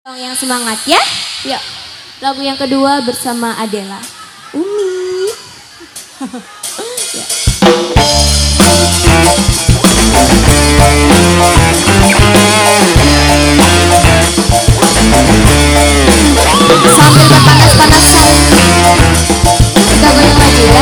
Yang semangat ya. Yuk. Lagu yang kedua bersama Adela. Umi. Ya. Sambil berpanas-panasan, kita goyang lagi ya.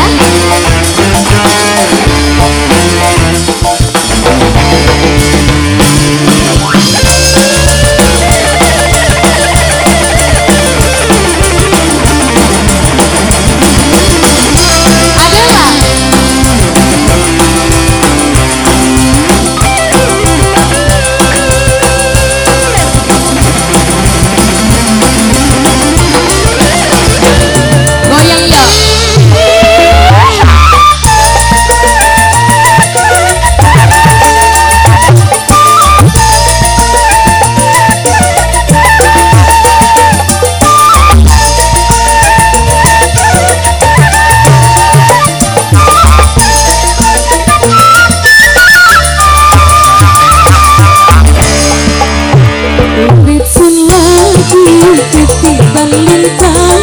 Ketiban lintang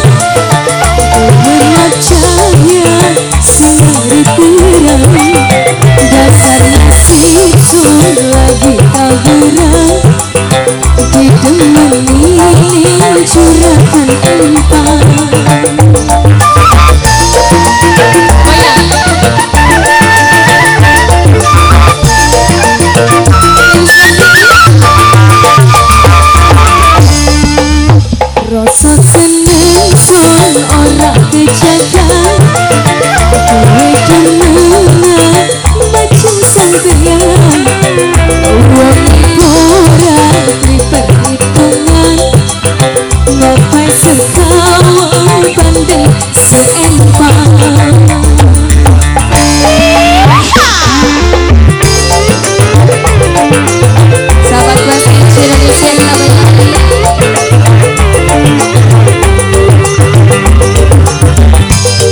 mengajanya sinari terang, dasarnya situ lagi tawuran ditemani curahkan empang. Rasa seneng son ora kejagaan, kowe demengan macam sampeyan. Uang ora diperhitungan, ngapai sekawan pandai seempang. Sahabat Bahasa Indonesia kita banyak.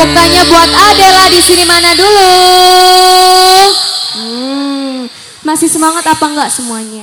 tepuk tangannya buat Adela di sini mana dulu? Masih semangat apa enggak semuanya?